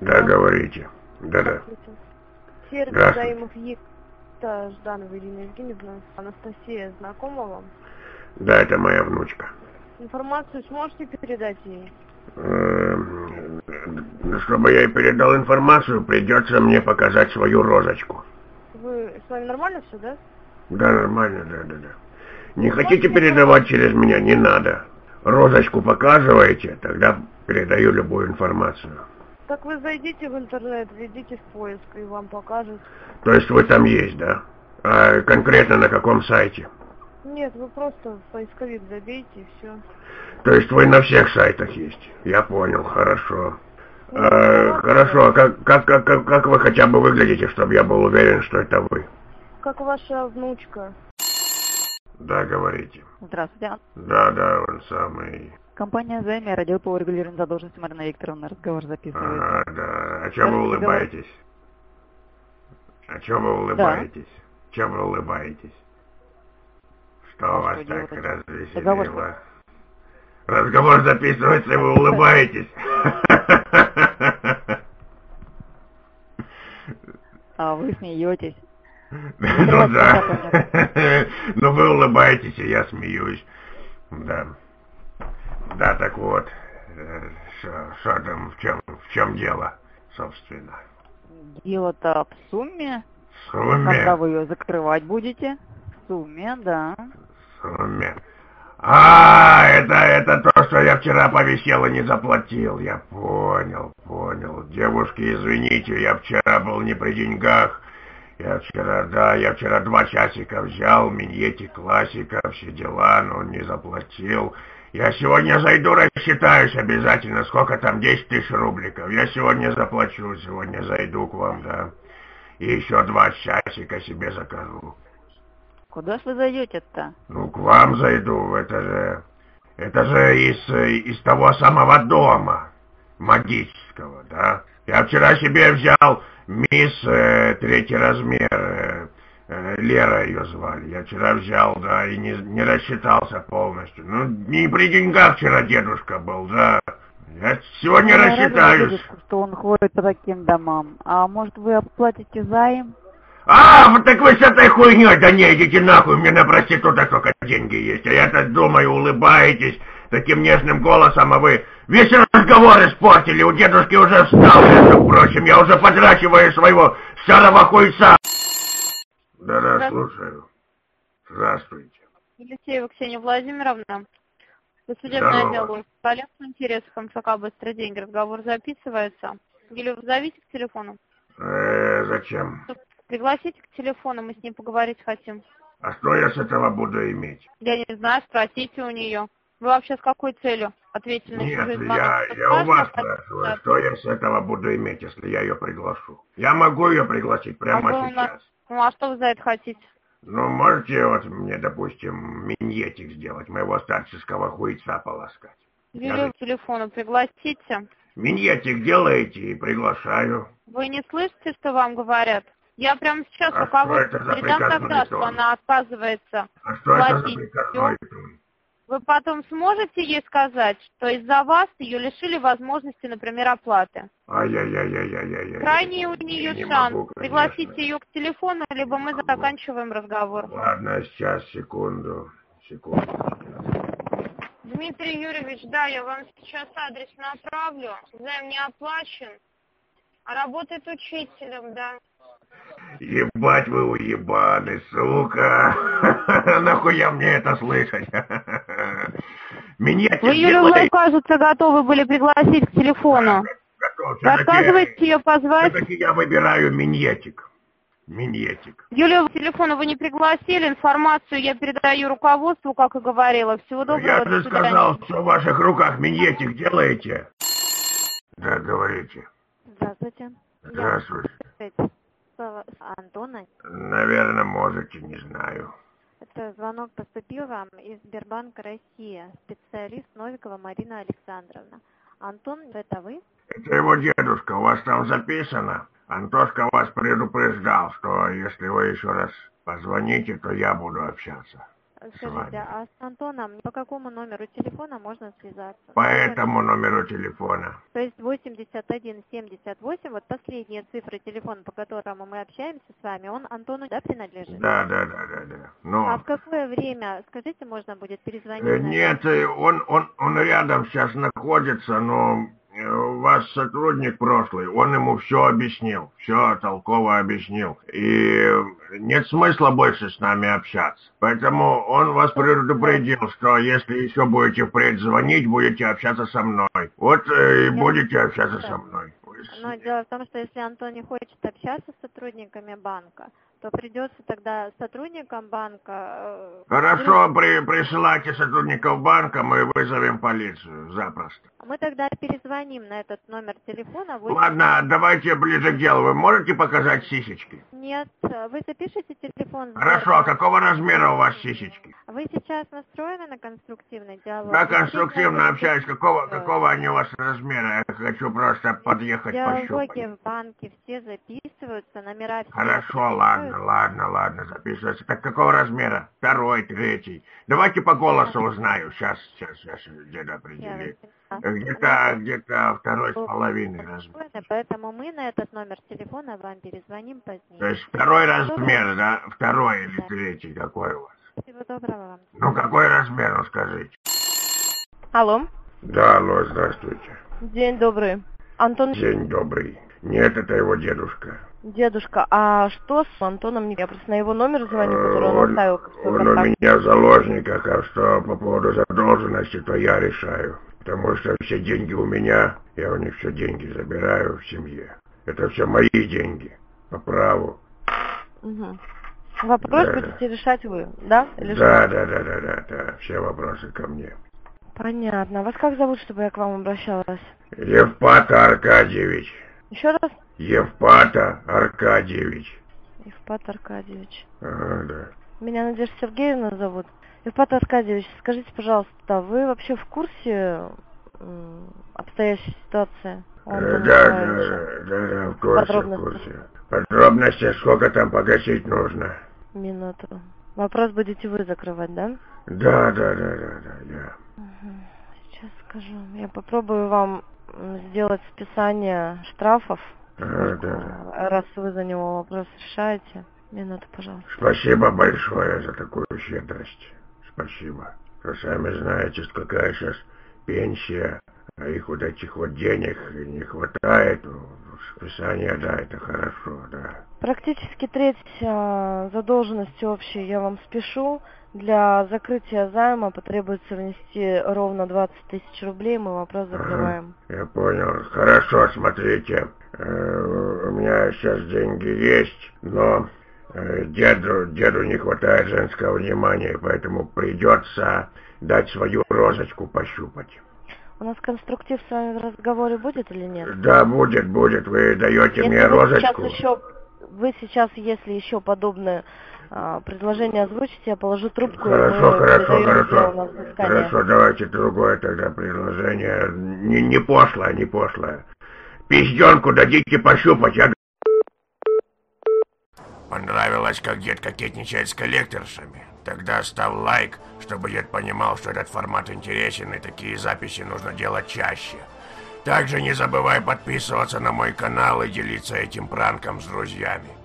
Да, говорите. Да-да. Сервис Заимов Екатерина Жданова Ирина Евгеньевна. Анастасия, знакома вам? Да, это моя внучка. Информацию сможете передать ей? Чтобы я ей передал информацию, придется мне показать свою розочку. С вами нормально все, да? Да, нормально, да. Не хотите передавать через меня? Не надо. Розочку показываете, тогда передаю любую информацию. Так вы зайдите в интернет, введите в поиск, и вам покажут. То есть вы там есть, да? А конкретно на каком сайте? Нет, вы просто в поисковик забейте и все. То есть вы на всех сайтах есть? Я понял, хорошо. Хорошо, а как вы хотя бы выглядите, чтобы я был уверен, что это вы? Как ваша внучка. Да, говорите. Здравствуйте. Да, он самый. Компания «Займ», отдел по урегулированию задолженности, Марина Викторовна, разговор записывается. Да. А чего вы улыбаетесь? Чего вы улыбаетесь? Что вас так развеселило? Разговор записывается, и вы улыбаетесь. А вы смеетесь. Ну да. Ну вы улыбаетесь, и я смеюсь. Да. Да, так вот. Что там, в чем дело, собственно? Дело-то в сумме. В сумме? Когда вы ее закрывать будете? В сумме, да. В сумме. Это то, что я вчера повисел и не заплатил. Я понял. Девушки, извините, я вчера был не при деньгах. Я вчера 2 часика взял, миньети классика, все дела, но не заплатил. Я сегодня зайду, рассчитаюсь обязательно. Сколько там, 10 тысяч рубликов. Я сегодня заплачу, сегодня зайду к вам, да. И еще 2 часика себе закажу. Куда ж вы зайдете-то? Ну, к вам зайду, это же из того самого дома магического, да. Я вчера себе взял мисс 3-й размер, Лера ее звали. Я вчера взял, да, и не рассчитался полностью. Ну, не при деньгах вчера дедушка был, да. Я сегодня рассчитаюсь. Дедушку, что он ходит по таким домам. А может, вы оплатите займ? Вот так вы с этой хуйней, да не, идите нахуй, мне на проституток только деньги есть. А я-то думаю, улыбаетесь таким нежным голосом, а вы весь разговор испортили. У дедушки уже встал, между прочим, я уже подращиваю своего старого хуйца. Да, слушаю. Здравствуйте. Елисеева Ксения Владимировна. Судебное дело. Коллег по интересам МФК «Быстрый деньги». Разговор записывается. Юлия, вызовите к телефону. Зачем? Пригласите к телефону, мы с ней поговорить хотим. А что я с этого буду иметь? Я не знаю, спросите у нее. Вы вообще с какой целью? Ответьте на чужой звонок. Нет, я у вас спрашиваю, что я с этого буду иметь, если я ее приглашу. Я могу ее пригласить прямо сейчас. Ну, а что вы за это хотите? Ну, можете вот мне, допустим, миньетик сделать, моего старческого хуйца полоскать. Юлию к телефону пригласите. Миньетик делаете и приглашаю. Вы не слышите, что вам говорят? Я прямо сейчас руководству передам тогда, что она отказывается платить. А что это за приказной тон? Вы потом сможете ей сказать, что из-за вас ее лишили возможности, например, оплаты? Ай-яй-яй-яй-яй-яй. Крайний у нее шанс. Пригласите ее к телефону, либо мы заканчиваем разговор. Ладно, сейчас, секунду. Дмитрий Юрьевич, да, я вам сейчас адрес направлю. Займ не оплачен, а работает учителем, да. Ебать вы уебаны, сука. Нахуя мне это слышать? Меня вы Юлю, кажется, готовы были пригласить к телефону. Вы отказываете ее позвать? Все-таки я выбираю миньетик. Юлию, к телефону вы не пригласили, информацию я передаю руководству, как и говорила. Всего доброго. Я же сказал, что в ваших руках миньетик делаете. Да, говорите. Здравствуйте. Здравствуйте. Антона? Наверное, можете, не знаю. Это звонок поступил вам из Сбербанка Россия. Специалист Новикова Марина Александровна. Антон, это вы? Это его дедушка, у вас там записано. Антошка вас предупреждал, что если вы еще раз позвоните, то я буду общаться. Скажите, а с Антоном по какому номеру телефона можно связаться? По этому номеру телефона. То есть 8178, вот последние цифры телефона, по которому мы общаемся с вами, он Антону, да, принадлежит? Да. Но... А в какое время, скажите, можно будет перезвонить? Нет, он рядом сейчас находится, но у вас сотрудник прошлый, он ему все объяснил, все толково объяснил. И нет смысла больше с нами общаться. Поэтому он вас предупредил, что если еще будете впредь звонить, будете общаться со мной. Вот и будете общаться со мной. Но дело в том, что если Антон не хочет общаться с сотрудниками банка, то придется тогда сотрудникам банка... Хорошо, присылайте сотрудников банка, мы вызовем полицию запросто. Мы тогда перезвоним на этот номер телефона. Ладно, давайте ближе к делу. Вы можете показать сисечки? Нет, вы запишите телефон. Хорошо, а какого размера у вас сисечки? Вы сейчас настроены на конструктивный диалог? Да, конструктивно общаюсь. Какого они у вас размера? Я хочу просто подъехать пощупать. Диалоги в банке все записываются, номера все. Хорошо, ладно, записывается. Так какого размера? 2, 3. Давайте по голосу узнаю. Сейчас где-то определить. Где-то 2,5 размер. Поэтому мы на этот номер телефона вам перезвоним позднее. То есть 2 размер, да? 2 или 3, какой у вас? Всего доброго вам. Ну, какой размер, ну скажите. Алло. Да, алло, здравствуйте. День добрый. Антон... День добрый. Нет, это его дедушка. Дедушка, а что с Антоном? Я просто на его номер звоню, который он оставил как свой Он контакт. у меня в заложниках, а что по поводу задолженности, то я решаю. Потому что все деньги у меня, я у них все деньги забираю в семье. Это все мои деньги, по праву. Угу. Вопрос Да. будете решать вы, да? Или Да, что? да, все вопросы ко мне. Понятно. А вас как зовут, чтобы я к вам обращалась? Евпата Аркадьевич. Еще раз? Евпата Аркадьевич. Евпат Аркадьевич. Ага, да. Меня Надежда Сергеевна зовут. Евпат Аркадьевич, скажите, пожалуйста, вы вообще в курсе обстоящей ситуации? Да, в курсе. Подробности, сколько там погасить нужно? Минуту. Вопрос будете вы закрывать, да? Да, я. Угу. Сейчас скажу. Я попробую вам сделать списание штрафов, Да. раз вы за него вопрос решаете. Минуту, пожалуйста. Спасибо большое за такую щедрость. Спасибо. Вы сами знаете, какая сейчас пенсия, а их вот этих вот денег не хватает. Списание, да, это хорошо, да. Практически треть задолженности общей я вам спешу. Для закрытия займа потребуется внести ровно 20 тысяч рублей, мы вопрос закрываем. Я понял. Хорошо, смотрите. У меня сейчас деньги есть, но деду не хватает женского внимания, поэтому придется дать свою розочку пощупать. У нас конструктив с вами в разговоре будет или нет? Да, будет. Вы даете если мне розочку. Вы сейчас, если еще подобное предложение озвучите, я положу трубку. Хорошо, давайте другое тогда предложение. Не пошлое. Пизденку дадите пощупать, я... Понравилось, как дед кокетничает с коллекторшами? Тогда ставь лайк, чтобы дед понимал, что этот формат интересен, и такие записи нужно делать чаще. Также не забывай подписываться на мой канал и делиться этим пранком с друзьями.